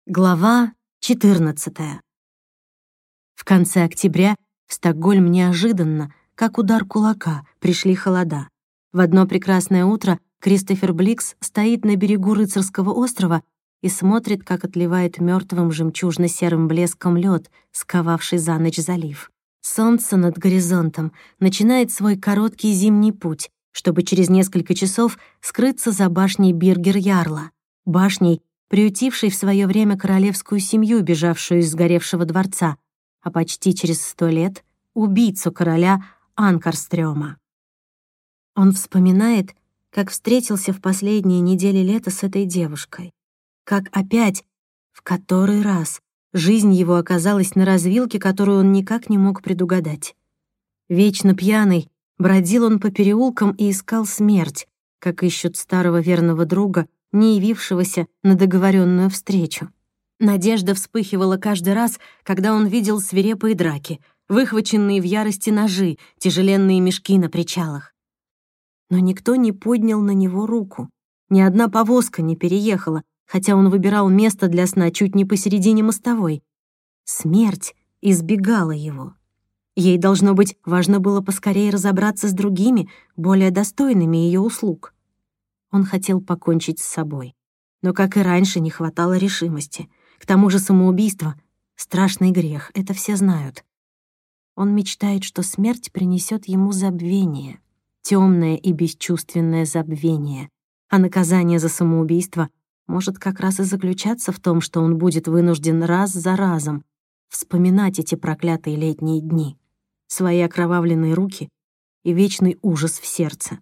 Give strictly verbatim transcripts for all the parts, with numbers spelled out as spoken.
Глава четырнадцатая. В конце октября в Стокгольм неожиданно, как удар кулака, пришли холода. В одно прекрасное утро Кристофер Бликс стоит на берегу Рыцарского острова и смотрит, как отливает мертвым жемчужно-серым блеском лед, сковавший за ночь залив. Солнце над горизонтом начинает свой короткий зимний путь, чтобы через несколько часов скрыться за башней Биргер-Ярла, башней, приютившей в свое время королевскую семью, бежавшую из сгоревшего дворца, а почти через сто лет — убийцу короля Анкарстрёма. Он вспоминает, как встретился в последние недели лета с этой девушкой, как опять, в который раз, жизнь его оказалась на развилке, которую он никак не мог предугадать. Вечно пьяный, бродил он по переулкам и искал смерть, как ищут старого верного друга, не явившегося на договоренную встречу. Надежда вспыхивала каждый раз, когда он видел свирепые драки, выхваченные в ярости ножи, тяжеленные мешки на причалах. Но никто не поднял на него руку. Ни одна повозка не переехала, хотя он выбирал место для сна чуть не посередине мостовой. Смерть избегала его. Ей, должно быть, важно было поскорее разобраться с другими, более достойными ее услуг. Он хотел покончить с собой. Но, как и раньше, не хватало решимости. К тому же самоубийство — страшный грех, это все знают. Он мечтает, что смерть принесет ему забвение, темное и бесчувственное забвение, а наказание за самоубийство может как раз и заключаться в том, что он будет вынужден раз за разом вспоминать эти проклятые летние дни, свои окровавленные руки и вечный ужас в сердце.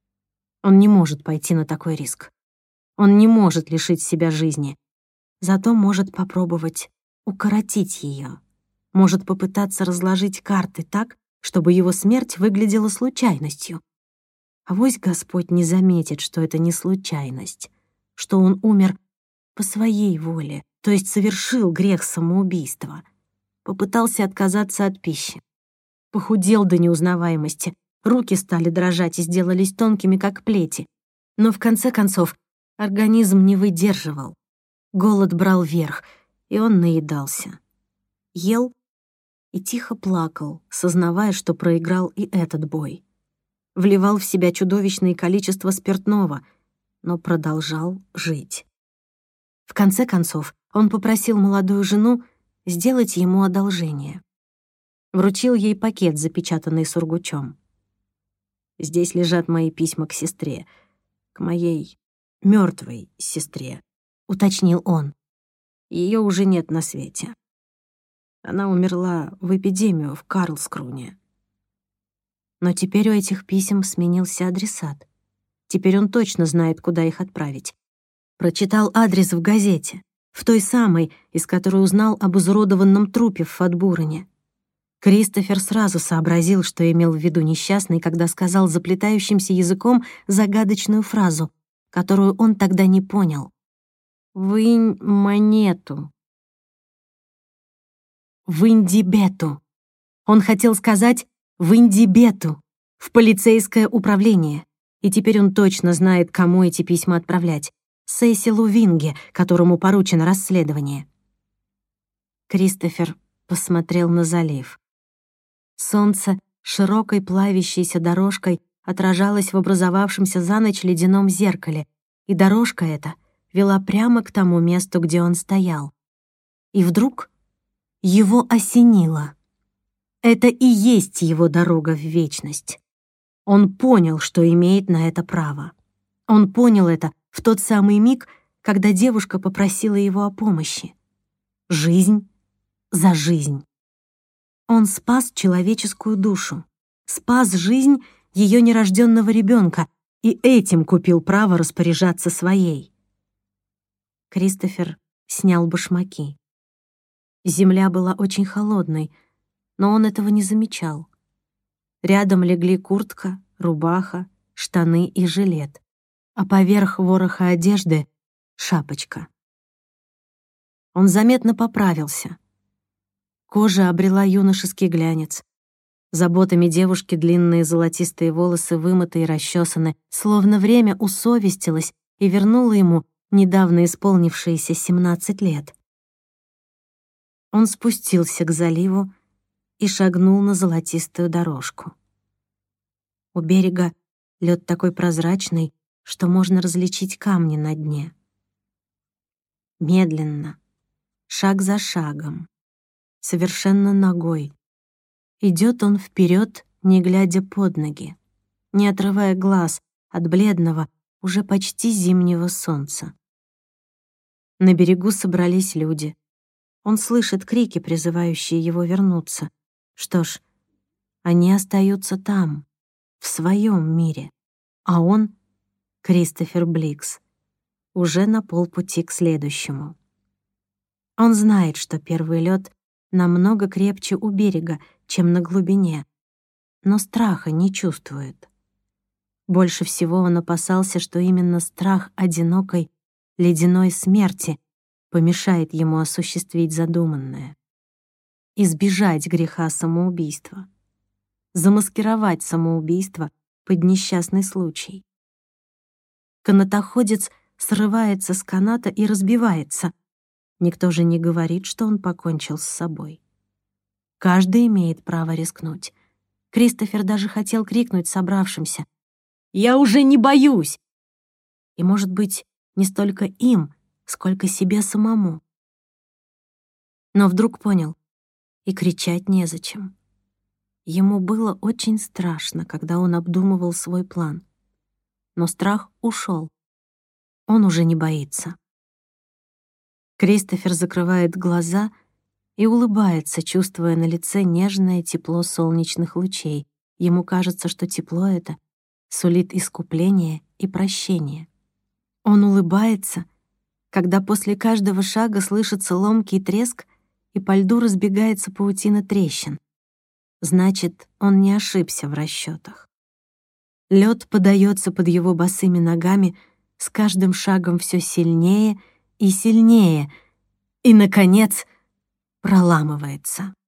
Он не может пойти на такой риск. Он не может лишить себя жизни. Зато может попробовать укоротить ее. Может попытаться разложить карты так, чтобы его смерть выглядела случайностью. Авось Господь не заметит, что это не случайность, что он умер по своей воле, то есть совершил грех самоубийства. Попытался отказаться от пищи. Похудел до неузнаваемости. Руки стали дрожать и сделались тонкими, как плети. Но в конце концов организм не выдерживал. Голод брал верх, и он наедался. Ел и тихо плакал, сознавая, что проиграл и этот бой. Вливал в себя чудовищное количество спиртного, но продолжал жить. В конце концов он попросил молодую жену сделать ему одолжение. Вручил ей пакет, запечатанный сургучом. «Здесь лежат мои письма к сестре, к моей мертвой сестре», — уточнил он. Ее уже нет на свете. Она умерла в эпидемию в Карлскруне. Но теперь у этих писем сменился адресат. Теперь он точно знает, куда их отправить. Прочитал адрес в газете, в той самой, из которой узнал об изуродованном трупе в Фатбурене. Кристофер сразу сообразил, что имел в виду несчастный, когда сказал заплетающимся языком загадочную фразу, которую он тогда не понял. «Вынь монету». «Вынь-дебету». Он хотел сказать «вынь-дебету» в полицейское управление. И теперь он точно знает, кому эти письма отправлять. Сесилу Винге, которому поручено расследование. Кристофер посмотрел на залив. Солнце широкой плавящейся дорожкой отражалось в образовавшемся за ночь ледяном зеркале, и дорожка эта вела прямо к тому месту, где он стоял. И вдруг его осенило. Это и есть его дорога в вечность. Он понял, что имеет на это право. Он понял это в тот самый миг, когда девушка попросила его о помощи. Жизнь за жизнь. Он спас человеческую душу, спас жизнь ее нерожденного ребенка и этим купил право распоряжаться своей. Кристофер снял башмаки. Земля была очень холодной, но он этого не замечал. Рядом легли куртка, рубаха, штаны и жилет, а поверх вороха одежды — шапочка. Он заметно поправился. Кожа обрела юношеский глянец. Заботами девушки длинные золотистые волосы вымыты и расчесаны, словно время усовестилось и вернуло ему недавно исполнившиеся семнадцать лет. Он спустился к заливу и шагнул на золотистую дорожку. У берега лед такой прозрачный, что можно различить камни на дне. Медленно, шаг за шагом, совершенно нагой, идет он вперед, не глядя под ноги, не отрывая глаз от бледного, уже почти зимнего солнца. На берегу собрались люди. Он слышит крики, призывающие его вернуться. Что ж, они остаются там, в своем мире, а он, Кристофер Бликс, уже на полпути к следующему. Он знает, что первый лед намного крепче у берега, чем на глубине, но страха не чувствует. Больше всего он опасался, что именно страх одинокой, ледяной смерти помешает ему осуществить задуманное. Избежать греха самоубийства. Замаскировать самоубийство под несчастный случай. Канатоходец срывается с каната и разбивается. Никто же не говорит, что он покончил с собой. Каждый имеет право рискнуть. Кристофер даже хотел крикнуть собравшимся: «Я уже не боюсь!» И, может быть, не столько им, сколько себе самому. Но вдруг понял, и кричать незачем. Ему было очень страшно, когда он обдумывал свой план. Но страх ушел. Он уже не боится. Кристофер закрывает глаза и улыбается, чувствуя на лице нежное тепло солнечных лучей. Ему кажется, что тепло это сулит искупление и прощение. Он улыбается, когда после каждого шага слышится ломкий треск, и по льду разбегается паутина трещин. Значит, он не ошибся в расчетах. Лед подается под его босыми ногами, с каждым шагом все сильнее и сильнее, и, наконец, проламывается.